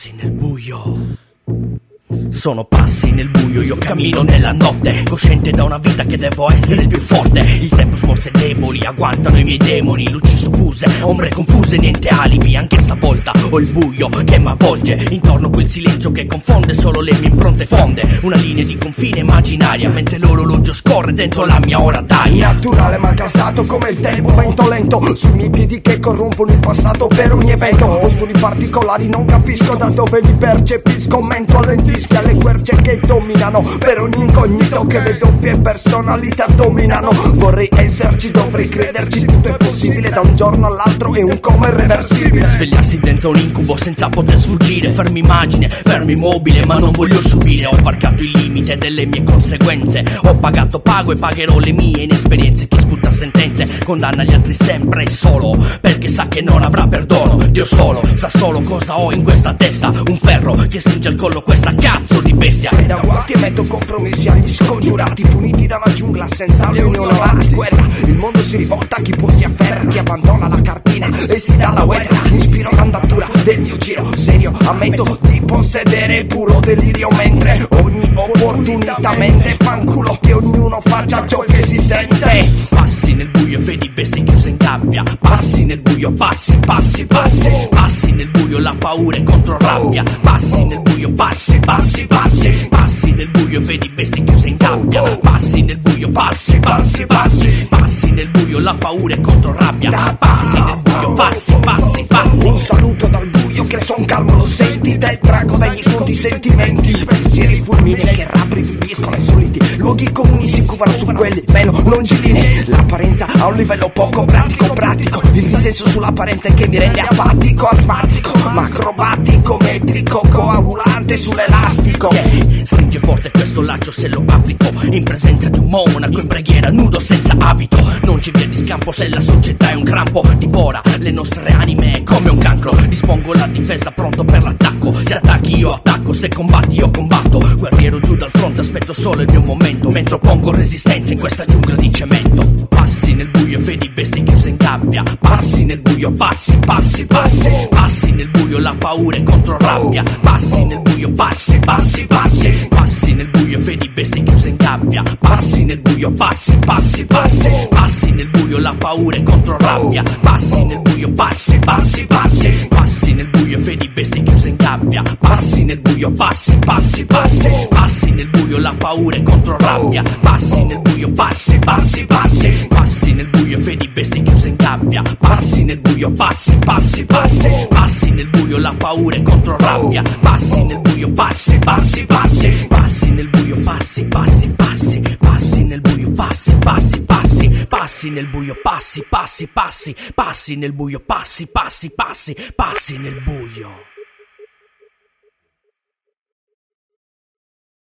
Passi nel buio. Sono passi nel buio, io cammino nella notte, cosciente da una vita che devo essere il più forte. Il tempo smorza i deboli, agguantano i miei demoni, luci soffuse, ombre confuse, niente alibi. Anche stavolta ho il buio che m'avvolge, intorno quel silenzio che confonde solo le mie impronte fonde. Una linea di confine immaginaria, mentre l'orologio scorre dentro la mia ora d'aria. Naturale ma casato come il tempo, vento lento sui miei piedi che corrompono il passato per ogni evento. Ho suoni particolari, non capisco da dove li percepisco, mento lentisco alle querce che dominano, per ogni incognito che le doppie personalità dominano. Vorrei esserci, dovrei crederci, tutto è possibile da un giorno all'altro, è un coma irreversibile. Svegliarsi dentro un incubo senza poter sfuggire, fermi immagine, fermi immobile, ma non voglio subire. Ho varcato il limite delle mie conseguenze, ho pagato, pago e pagherò le mie inesperienze. Chi sputa sentenze condanna gli altri sempre e solo perché sa che non avrà perdono. Dio solo sa solo cosa ho in questa testa, un ferro che stringe al collo questa cazzo di bestia. E da guardi emetto compromessi agli scongiurati, puniti da una giungla senza unioni onorati. Guerra, il mondo si rivolta, chi può si afferra, chi abbandona la cartina e si dà la guerra. Ispiro l'andatura del mio giro serio, ammetto di possedere puro delirio, mentre ogni opportunitamente fanculo che ognuno faccia ciò che si sente. Passi nel buio e vedi bestie chiuse in gabbia, passi nel buio, passi, passi, passi. Passi nel buio, la paura è contro rabbia, passi nel buio, passi, passi, passi. Passi nel buio e vedi bestie chiuse in gabbia, passi nel buio, passi, passi, passi. Passi nel buio, la paura è contro rabbia, passi nel buio, passi, passi, passi. Un saluto dal buio che son calmo, lo senti, te trago dagli conti sentimenti, pensieri fulmini che rabbrividiscono i soliti luoghi comuni si cuvano su quelli meno longilinei. L'apparenza a un livello poco pratico, il dissenso sull'apparente che mi rende apatico, asmatico, macrobatico, metrico, coagulante sull'elastico. Stringe forte questo laccio se lo applico, in presenza di un monaco in preghiera, nudo senza abito. Non c'è via di scampo se la società è un crampo, divora le nostre anime come un cancro. Dispongo la difesa pronto per l'attacco, se attacchi io attacco, se combatti io combatto. Guerriero giù dal fronte, aspetto solo il mio momento, mentre pongo resistenza in questa giungla di cemento. Passi nel buio e vedi bestie chiuse in gabbia, passi nel buio, passi, passi, passi. Passi nel buio, la paura è contro rabbia, passi nel buio, passi, passi, passi. Passi nel buio e vedi bestie chiuse in gabbia, passi nel buio, passi, passi, passi. Passi nel buio, la paura è contro rabbia, passi nel buio, passi, passi, passi. Passi nel buio e vedi bestie chiuse in gabbia, passi nel buio, passi, passi, passi. Passi nel buio, la paura è contro rabbia, passi nel buio, passi, passi, passi. Passi nel buio e vedi bestie chiuse in gabbia, passi nel buio, passi, passi, passi. Passi nel buio, la paura è contro rabbia, passi nel buio, passi, passi, passi. Passi nel buio, passi, passi, passi. Passi nel buio, passi, passi, passi. Passi nel buio, passi, passi, passi. Passi nel buio, passi, passi, passi. Passi nel buio.